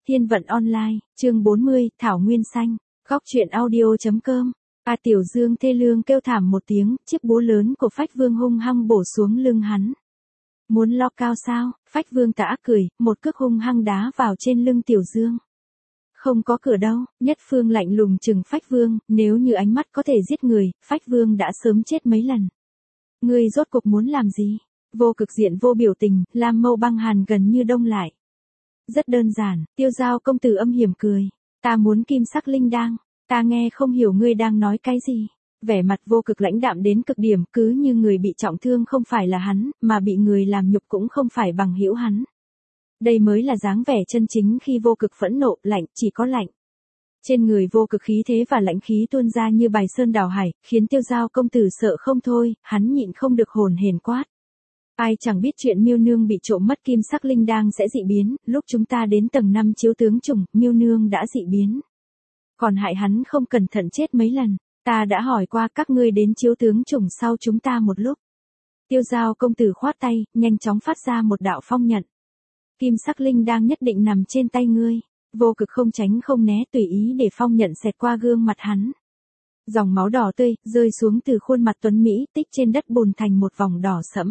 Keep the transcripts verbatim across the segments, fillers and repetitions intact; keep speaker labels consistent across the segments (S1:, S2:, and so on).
S1: Thiên vận online, chương bốn mươi, Thảo Nguyên Xanh, góc truyện audio.com. A Tiểu Dương thê lương kêu thảm một tiếng, chiếc búa lớn của Phách Vương hung hăng bổ xuống lưng hắn. Muốn lo cao sao? Phách Vương tà ác cười, một cước hung hăng đá vào trên lưng Tiểu Dương. Không có cửa đâu, Nhất Phương lạnh lùng trừng Phách Vương, nếu như ánh mắt có thể giết người, Phách Vương đã sớm chết mấy lần. Ngươi rốt cuộc muốn làm gì? Vô Cực diện vô biểu tình, Lam Mâu băng hàn gần như đông lại. Rất đơn giản, Tiêu Giao công tử âm hiểm cười. Ta muốn kim sắc linh đăng, ta nghe không hiểu ngươi đang nói cái gì. Vẻ mặt Vô Cực lãnh đạm đến cực điểm, cứ như người bị trọng thương không phải là hắn, mà bị người làm nhục cũng không phải bằng hữu hắn. Đây mới là dáng vẻ chân chính khi Vô Cực phẫn nộ, lạnh, chỉ có lạnh. Trên người Vô Cực khí thế và lãnh khí tuôn ra như bài sơn đảo hải, khiến Tiêu Giao công tử sợ không thôi, hắn nhịn không được hồn hển quát. Ai chẳng biết chuyện Miêu Nương bị trộm mất kim sắc linh đăng sẽ dị biến, lúc chúng ta đến tầng năm chiếu tướng trùng, Miêu Nương đã dị biến. Còn hại hắn không cẩn thận chết mấy lần, ta đã hỏi qua các ngươi đến chiếu tướng trùng sau chúng ta một lúc. Tiêu Giao công tử khoát tay, nhanh chóng phát ra một đạo phong nhận. Kim sắc linh đăng nhất định nằm trên tay ngươi. Vô Cực không tránh không né tùy ý để phong nhận xẹt qua gương mặt hắn. Dòng máu đỏ tươi, rơi xuống từ khuôn mặt tuấn Mỹ tích trên đất bùn thành một vòng đỏ sẫm.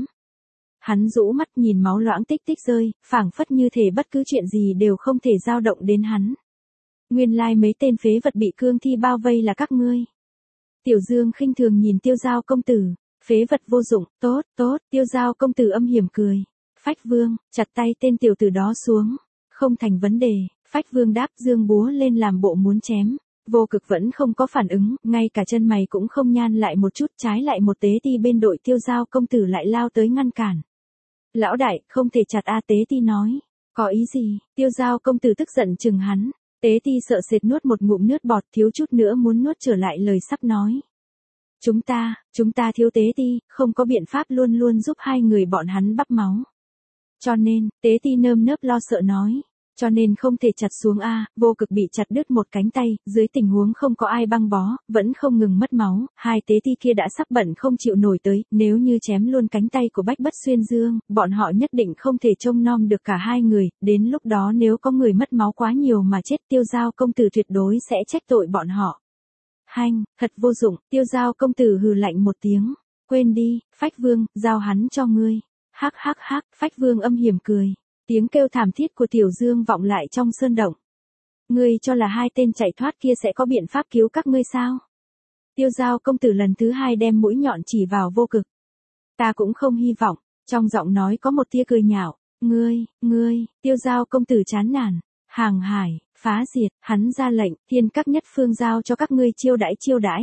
S1: Hắn rũ mắt nhìn máu loãng tích tích rơi, phảng phất như thể bất cứ chuyện gì đều không thể dao động đến hắn. Nguyên lai mấy tên phế vật bị cương thi bao vây là các ngươi. Tiểu Dương khinh thường nhìn Tiêu Giao công tử, phế vật vô dụng, tốt, tốt, Tiêu Giao công tử âm hiểm cười. Phách Vương, chặt tay tên tiểu tử đó xuống. Không thành vấn đề, Phách Vương đáp dương búa lên làm bộ muốn chém. Vô Cực vẫn không có phản ứng, ngay cả chân mày cũng không nhăn lại một chút, trái lại một tế ti bên đội Tiêu Giao công tử lại lao tới ngăn cản. Lão đại, không thể chặt A, tế ti nói. Có ý gì? Tiêu Giao công tử tức giận chừng hắn. Tế ti sợ sệt nuốt một ngụm nước bọt, thiếu chút nữa muốn nuốt trở lại lời sắp nói. Chúng ta, chúng ta thiếu tế ti, không có biện pháp luôn luôn giúp hai người bọn hắn bắp máu. Cho nên, tế ti nơm nớp lo sợ nói. Cho nên không thể chặt xuống A. Vô Cực bị chặt đứt một cánh tay, dưới tình huống không có ai băng bó, vẫn không ngừng mất máu, hai tế ti kia đã sắp bận không chịu nổi tới, nếu như chém luôn cánh tay của Bách Bất Xuyên Dương, bọn họ nhất định không thể trông nom được cả hai người, đến lúc đó nếu có người mất máu quá nhiều mà chết, Tiêu Giao công tử tuyệt đối sẽ trách tội bọn họ. Hanh, thật vô dụng, Tiêu Giao công tử hừ lạnh một tiếng, quên đi, Phách Vương, giao hắn cho ngươi. Hắc hắc hắc, Phách Vương âm hiểm cười. Tiếng kêu thảm thiết của Tiểu Dương vọng lại trong sơn động. Ngươi cho là hai tên chạy thoát kia sẽ có biện pháp cứu các ngươi sao? Tiêu Giao công tử lần thứ hai đem mũi nhọn chỉ vào Vô Cực. Ta cũng không hy vọng, trong giọng nói có một tia cười nhạo. Ngươi, ngươi, Tiêu Giao công tử chán nản. Hàng Hải, phá diệt, hắn ra lệnh, thiên các nhất phương giao cho các ngươi chiêu đãi chiêu đãi.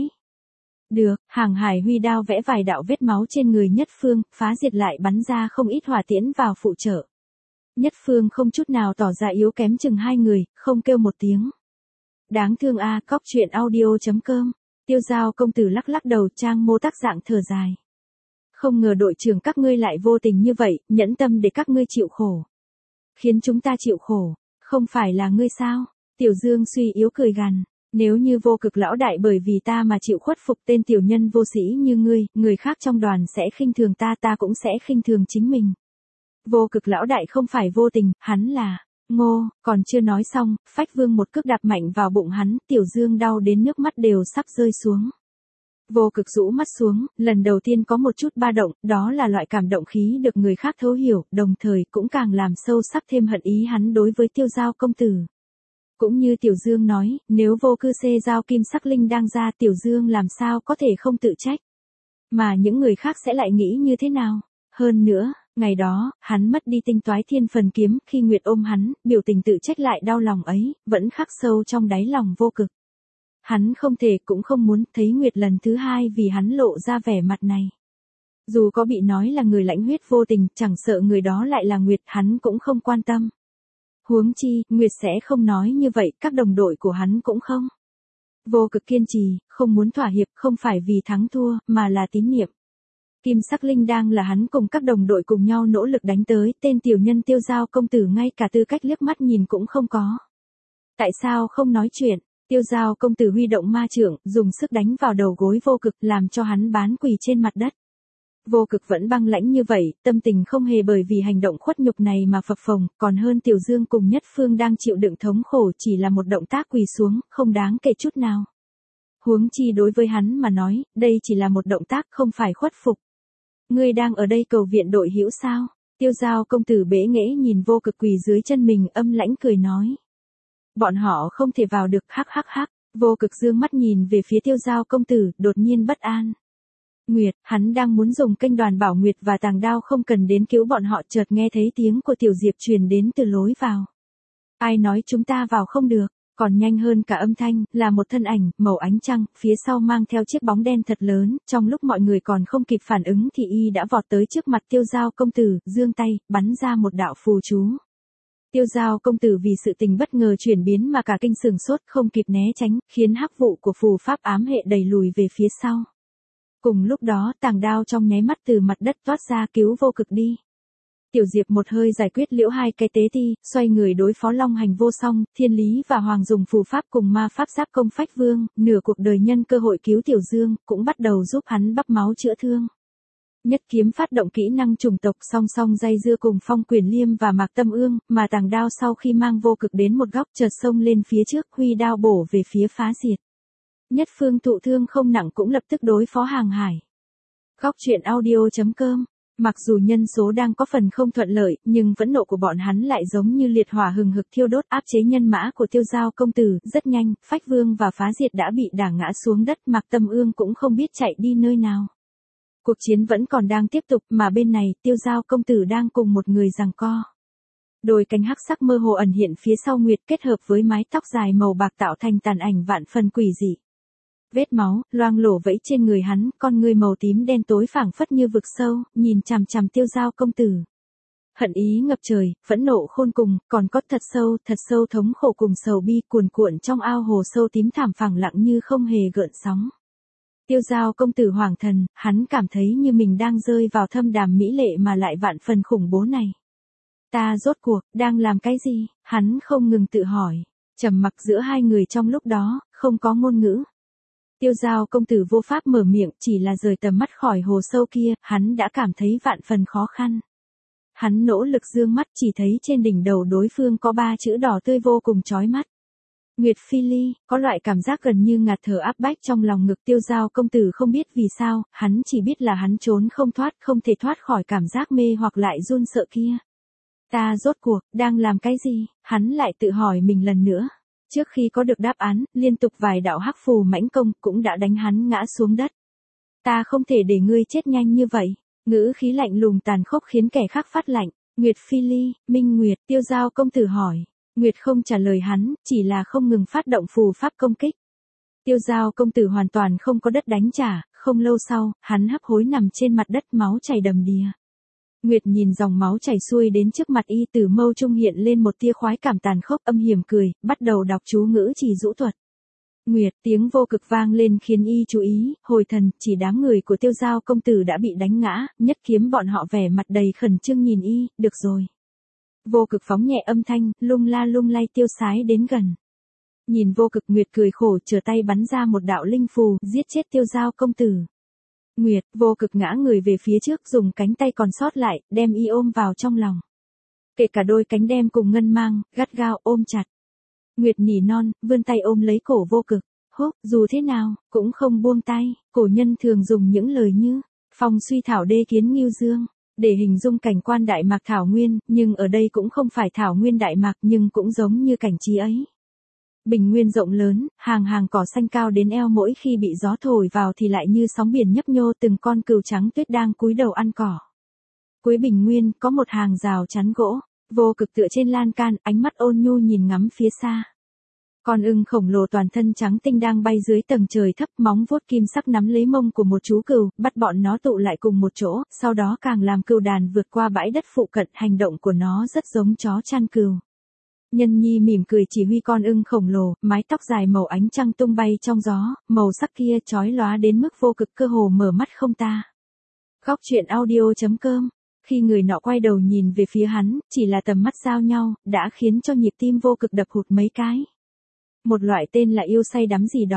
S1: Được, Hàng Hải huy đao vẽ vài đạo vết máu trên người Nhất Phương, phá diệt lại bắn ra không ít hỏa tiễn vào phụ trợ. Nhất Phương không chút nào tỏ ra yếu kém chừng hai người, không kêu một tiếng. Đáng thương a, cóc truyện audio.com. Tiêu Giao công tử lắc lắc đầu, trang mô tác dạng thở dài. Không ngờ đội trưởng các ngươi lại vô tình như vậy, nhẫn tâm để các ngươi chịu khổ. Khiến chúng ta chịu khổ, không phải là ngươi sao? Tiểu Dương suy yếu cười gằn. Nếu như Vô Cực lão đại bởi vì ta mà chịu khuất phục tên tiểu nhân vô sĩ như ngươi, người khác trong đoàn sẽ khinh thường ta, ta cũng sẽ khinh thường chính mình. Vô Cực lão đại không phải vô tình, hắn là, ngô, còn chưa nói xong, Phách Vương một cước đạp mạnh vào bụng hắn, Tiểu Dương đau đến nước mắt đều sắp rơi xuống. Vô Cực rũ mắt xuống, lần đầu tiên có một chút ba động, đó là loại cảm động khí được người khác thấu hiểu, đồng thời cũng càng làm sâu sắc thêm hận ý hắn đối với Tiêu Giao công tử. Cũng như Tiểu Dương nói, nếu Vô Cư xê giao kim sắc linh đang ra, Tiểu Dương làm sao có thể không tự trách. Mà những người khác sẽ lại nghĩ như thế nào? Hơn nữa, ngày đó, hắn mất đi tinh toái thiên phần kiếm, khi Nguyệt ôm hắn, biểu tình tự trách lại đau lòng ấy, vẫn khắc sâu trong đáy lòng Vô Cực. Hắn không thể cũng không muốn thấy Nguyệt lần thứ hai vì hắn lộ ra vẻ mặt này. Dù có bị nói là người lãnh huyết vô tình, chẳng sợ người đó lại là Nguyệt, hắn cũng không quan tâm. Huống chi, Nguyệt sẽ không nói như vậy, các đồng đội của hắn cũng không. Vô Cực kiên trì, không muốn thỏa hiệp, không phải vì thắng thua, mà là tín niệm. Kim sắc linh đang là hắn cùng các đồng đội cùng nhau nỗ lực đánh tới, tên tiểu nhân Tiêu Giao công tử ngay cả tư cách liếc mắt nhìn cũng không có. Tại sao không nói chuyện? Tiêu Giao công tử huy động ma chưởng, dùng sức đánh vào đầu gối Vô Cực, làm cho hắn bán quỳ trên mặt đất. Vô Cực vẫn băng lãnh như vậy, tâm tình không hề bởi vì hành động khuất nhục này mà phập phồng, còn hơn Tiểu Dương cùng Nhất Phương đang chịu đựng thống khổ chỉ là một động tác quỳ xuống, không đáng kể chút nào. Huống chi đối với hắn mà nói, đây chỉ là một động tác không phải khuất phục. Ngươi đang ở đây cầu viện đội hữu sao? Tiêu Giao công tử bẽ nghễ nhìn Vô Cực quỳ dưới chân mình âm lãnh cười nói. Bọn họ không thể vào được, hắc hắc hắc. Vô Cực dương mắt nhìn về phía Tiêu Giao công tử, đột nhiên bất an. Nguyệt, hắn đang muốn dùng kênh Đoàn Bảo Nguyệt và Tàng Đao không cần đến cứu bọn họ, chợt nghe thấy tiếng của Tiểu Diệp truyền đến từ lối vào. Ai nói chúng ta vào không được? Còn nhanh hơn cả âm thanh, là một thân ảnh, màu ánh trăng, phía sau mang theo chiếc bóng đen thật lớn, trong lúc mọi người còn không kịp phản ứng thì y đã vọt tới trước mặt Tiêu Giao công tử, giương tay, bắn ra một đạo phù chú. Tiêu Giao công tử vì sự tình bất ngờ chuyển biến mà cả kinh sửng sốt, không kịp né tránh, khiến hắc vụ của phù pháp ám hệ đẩy lùi về phía sau. Cùng lúc đó, Tàng Đao trong nháy mắt từ mặt đất toát ra cứu Vô Cực đi. Tiểu Diệp một hơi giải quyết liễu hai cái tế ti, xoay người đối phó Long Hành Vô Song, Thiên Lý và Hoàng dùng phù pháp cùng ma pháp giáp công Phách Vương, nửa cuộc đời nhân cơ hội cứu Tiểu Dương, cũng bắt đầu giúp hắn bắp máu chữa thương. Nhất kiếm phát động kỹ năng trùng tộc song song dây dưa cùng Phong Quyền Liêm và Mạc Tâm Ương, mà Tàng Đao sau khi mang Vô Cực đến một góc chợt xông lên phía trước, huy đao bổ về phía phá diệt. Nhất Phương thụ thương không nặng cũng lập tức đối phó Hàng Hải. Góc truyện audio chấm com. Mặc dù nhân số đang có phần không thuận lợi, nhưng phẫn nộ của bọn hắn lại giống như liệt hỏa hừng hực thiêu đốt áp chế nhân mã của Tiêu Giao công tử, rất nhanh, Phách Vương và Phá Diệt đã bị đả ngã xuống đất, Mạc Tâm Ương cũng không biết chạy đi nơi nào. Cuộc chiến vẫn còn đang tiếp tục, mà bên này, Tiêu Giao công tử đang cùng một người giằng co. Đôi cánh hắc sắc mơ hồ ẩn hiện phía sau Nguyệt kết hợp với mái tóc dài màu bạc tạo thành tàn ảnh vạn phần quỷ dị. Vết máu, loang lổ vẫy trên người hắn, con người màu tím đen tối phảng phất như vực sâu, nhìn chằm chằm Tiêu Giao công tử. Hận ý ngập trời, phẫn nộ khôn cùng, còn có thật sâu, thật sâu thống khổ cùng sầu bi cuồn cuộn trong ao hồ sâu tím thảm phẳng lặng như không hề gợn sóng. Tiêu Giao công tử hoàng thần, hắn cảm thấy như mình đang rơi vào thâm đàm mỹ lệ mà lại vạn phần khủng bố này. Ta rốt cuộc, đang làm cái gì? Hắn không ngừng tự hỏi. Trầm mặc giữa hai người trong lúc đó, không có ngôn ngữ. Tiêu Giao công tử vô pháp mở miệng, chỉ là rời tầm mắt khỏi hồ sâu kia, hắn đã cảm thấy vạn phần khó khăn. Hắn nỗ lực dương mắt chỉ thấy trên đỉnh đầu đối phương có ba chữ đỏ tươi vô cùng chói mắt. Nguyệt Phi Ly, có loại cảm giác gần như ngạt thở áp bách trong lòng ngực. Tiêu Giao công tử không biết vì sao, hắn chỉ biết là hắn trốn không thoát, không thể thoát khỏi cảm giác mê hoặc lại run sợ kia. Ta rốt cuộc, đang làm cái gì? Hắn lại tự hỏi mình lần nữa. Trước khi có được đáp án, liên tục vài đạo hắc phù mãnh công cũng đã đánh hắn ngã xuống đất. Ta không thể để ngươi chết nhanh như vậy. Ngữ khí lạnh lùng tàn khốc khiến kẻ khác phát lạnh. Nguyệt Phi Ly, Minh Nguyệt, Tiêu Giao công tử hỏi. Nguyệt không trả lời hắn, chỉ là không ngừng phát động phù pháp công kích. Tiêu Giao công tử hoàn toàn không có đất đánh trả, không lâu sau, hắn hấp hối nằm trên mặt đất máu chảy đầm đìa. Nguyệt nhìn dòng máu chảy xuôi đến trước mặt y, từ mâu trung hiện lên một tia khoái cảm tàn khốc, âm hiểm cười, bắt đầu đọc chú ngữ chỉ dũ thuật. Nguyệt, tiếng vô cực vang lên khiến y chú ý, hồi thần, chỉ đám người của Tiêu Giao công tử đã bị đánh ngã, nhất kiếm bọn họ vẻ mặt đầy khẩn trương nhìn y, được rồi. Vô cực phóng nhẹ âm thanh, lung la lung lay tiêu sái đến gần. Nhìn vô cực, Nguyệt cười khổ, trở tay bắn ra một đạo linh phù, giết chết Tiêu Giao công tử. Nguyệt, vô cực ngã người về phía trước, dùng cánh tay còn sót lại, đem y ôm vào trong lòng. Kể cả đôi cánh đem cùng ngân mang, gắt gao ôm chặt. Nguyệt nỉ non, vươn tay ôm lấy cổ vô cực. Húc, dù thế nào, cũng không buông tay. Cổ nhân thường dùng những lời như, phong suy thảo đê kiến ngưu dương, để hình dung cảnh quan Đại Mạc Thảo Nguyên, nhưng ở đây cũng không phải Thảo Nguyên Đại Mạc, nhưng cũng giống như cảnh trí ấy. Bình nguyên rộng lớn, hàng hàng cỏ xanh cao đến eo, mỗi khi bị gió thổi vào thì lại như sóng biển nhấp nhô, từng con cừu trắng tuyết đang cúi đầu ăn cỏ. Cuối bình nguyên, có một hàng rào chắn gỗ, vô cực tựa trên lan can, ánh mắt ôn nhu nhìn ngắm phía xa. Con ưng khổng lồ toàn thân trắng tinh đang bay dưới tầng trời thấp, móng vuốt kim sắc nắm lấy mông của một chú cừu, bắt bọn nó tụ lại cùng một chỗ, sau đó càng làm cừu đàn vượt qua bãi đất phụ cận, hành động của nó rất giống chó chăn cừu. Nhân Nhi mỉm cười chỉ huy con ưng khổng lồ, mái tóc dài màu ánh trăng tung bay trong gió, màu sắc kia chói lóa đến mức vô cực cơ hồ mở mắt không ta. Góc truyện audio chấm com. Khi người nọ quay đầu nhìn về phía hắn, chỉ là tầm mắt giao nhau, đã khiến cho nhịp tim vô cực đập hụt mấy cái. Một loại tên là yêu say đắm gì đó,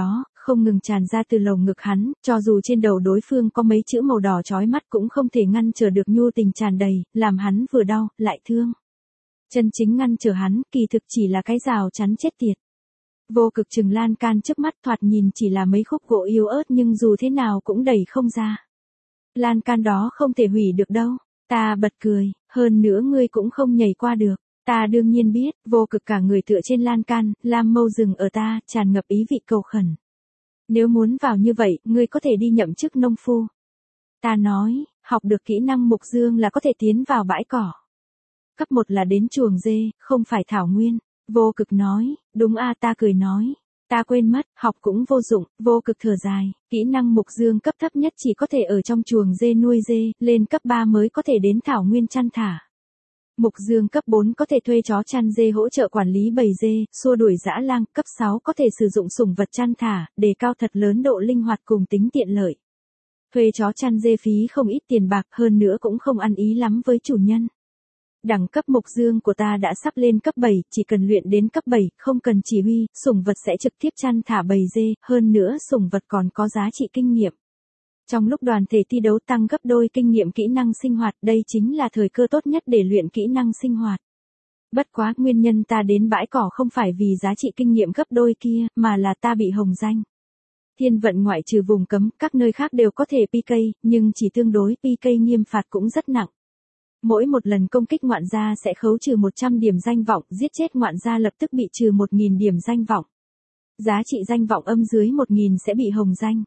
S1: không ngừng tràn ra từ lồng ngực hắn, cho dù trên đầu đối phương có mấy chữ màu đỏ chói mắt cũng không thể ngăn trở được nhu tình tràn đầy, làm hắn vừa đau, lại thương. Chân chính ngăn trở hắn, kỳ thực chỉ là cái rào chắn chết tiệt. Vô Cực chừng lan can trước mắt, thoạt nhìn chỉ là mấy khúc gỗ yếu ớt nhưng dù thế nào cũng đẩy không ra. Lan can đó không thể hủy được đâu. Ta bật cười, hơn nữa ngươi cũng không nhảy qua được. Ta đương nhiên biết. Vô Cực cả người tựa trên lan can, lam mâu rừng ở ta, tràn ngập ý vị cầu khẩn. Nếu muốn vào như vậy, ngươi có thể đi nhậm chức nông phu. Ta nói, học được kỹ năng mục dương là có thể tiến vào bãi cỏ. Cấp một là đến chuồng dê, không phải thảo nguyên. Vô Cực nói, đúng a. Ta cười nói, ta quên mất, học cũng vô dụng. Vô Cực thở dài, kỹ năng mục dương cấp thấp nhất chỉ có thể ở trong chuồng dê nuôi dê, lên cấp ba mới có thể đến thảo nguyên chăn thả. Mục dương cấp bốn có thể thuê chó chăn dê hỗ trợ quản lý bầy dê, xua đuổi dã lang. Cấp sáu có thể sử dụng sủng vật chăn thả, đề cao thật lớn độ linh hoạt cùng tính tiện lợi. Thuê chó chăn dê phí không ít tiền bạc, hơn nữa cũng không ăn ý lắm với chủ nhân. Đẳng cấp mục dương của ta đã sắp lên cấp bảy, chỉ cần luyện đến cấp bảy, không cần chỉ huy, sủng vật sẽ trực tiếp chăn thả bầy dê, hơn nữa sủng vật còn có giá trị kinh nghiệm. Trong lúc đoàn thể thi đấu tăng gấp đôi kinh nghiệm kỹ năng sinh hoạt, đây chính là thời cơ tốt nhất để luyện kỹ năng sinh hoạt. Bất quá, nguyên nhân ta đến bãi cỏ không phải vì giá trị kinh nghiệm gấp đôi kia, mà là ta bị hồng danh. Thiên vận ngoại trừ vùng cấm, các nơi khác đều có thể pê ca, nhưng chỉ tương đối, pê ca nghiêm phạt cũng rất nặng. Mỗi một lần công kích ngoạn gia sẽ khấu trừ một trăm điểm danh vọng, giết chết ngoạn gia lập tức bị trừ một nghìn điểm danh vọng. Giá trị danh vọng âm dưới một nghìn sẽ bị hồng danh.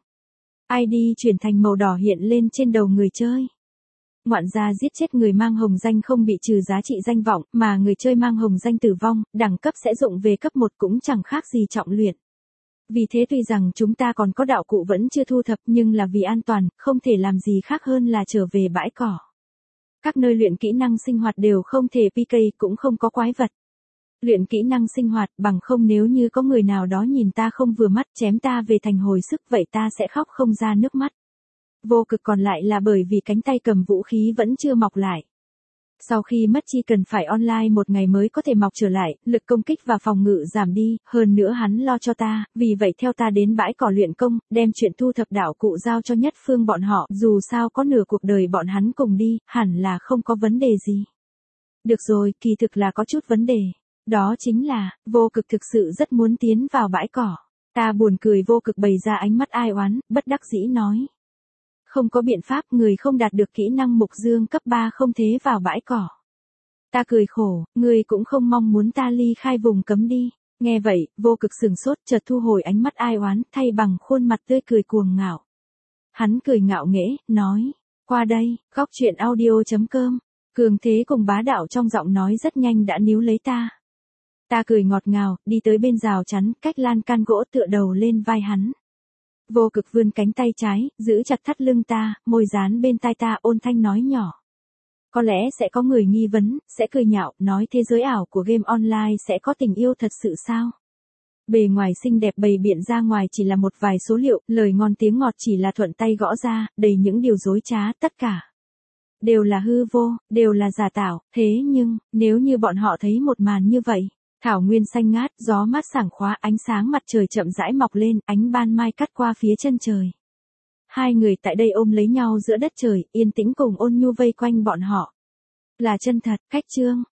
S1: i đê chuyển thành màu đỏ hiện lên trên đầu người chơi. Ngoạn gia giết chết người mang hồng danh không bị trừ giá trị danh vọng, mà người chơi mang hồng danh tử vong, đẳng cấp sẽ dụng về cấp một cũng chẳng khác gì trọng luyện. Vì thế tuy rằng chúng ta còn có đạo cụ vẫn chưa thu thập nhưng là vì an toàn, không thể làm gì khác hơn là trở về bãi cỏ. Các nơi luyện kỹ năng sinh hoạt đều không thể pê ca, cũng không có quái vật. Luyện kỹ năng sinh hoạt, bằng không nếu như có người nào đó nhìn ta không vừa mắt chém ta về thành hồi sức vậy ta sẽ khóc không ra nước mắt. Vô Cực còn lại là bởi vì cánh tay cầm vũ khí vẫn chưa mọc lại. Sau khi mất chi cần phải online một ngày mới có thể mọc trở lại, lực công kích và phòng ngự giảm đi, hơn nữa hắn lo cho ta, vì vậy theo ta đến bãi cỏ luyện công, đem chuyện thu thập đạo cụ giao cho Nhất Phương bọn họ, dù sao có nửa cuộc đời bọn hắn cùng đi, hẳn là không có vấn đề gì. Được rồi, kỳ thực là có chút vấn đề. Đó chính là, Vô Cực thực sự rất muốn tiến vào bãi cỏ. Ta buồn cười. Vô Cực bày ra ánh mắt ai oán, bất đắc dĩ nói. Không có biện pháp, người không đạt được kỹ năng mục dương cấp ba không thế vào bãi cỏ. Ta cười khổ, người cũng không mong muốn ta ly khai vùng cấm đi. Nghe vậy, Vô Cực sừng sốt, chợt thu hồi ánh mắt ai oán, thay bằng khuôn mặt tươi cười cuồng ngạo. Hắn cười ngạo nghễ, nói, qua đây, góc truyện audio chấm com. Cường thế cùng bá đạo trong giọng nói rất nhanh đã níu lấy ta. Ta cười ngọt ngào, đi tới bên rào chắn, cách lan can gỗ tựa đầu lên vai hắn. Vô Cực vươn cánh tay trái, giữ chặt thắt lưng ta, môi dán bên tai ta ôn thanh nói nhỏ. Có lẽ sẽ có người nghi vấn, sẽ cười nhạo, nói thế giới ảo của game online sẽ có tình yêu thật sự sao? Bề ngoài xinh đẹp bày biện ra ngoài chỉ là một vài số liệu, lời ngon tiếng ngọt chỉ là thuận tay gõ ra, đầy những điều dối trá, tất cả đều là hư vô, đều là giả tạo, thế nhưng, nếu như bọn họ thấy một màn như vậy, thảo nguyên xanh ngát, gió mát sảng khoái, ánh sáng mặt trời chậm rãi mọc lên, ánh ban mai cắt qua phía chân trời. Hai người tại đây ôm lấy nhau giữa đất trời, yên tĩnh cùng ôn nhu vây quanh bọn họ. Là chân thật, cách chương.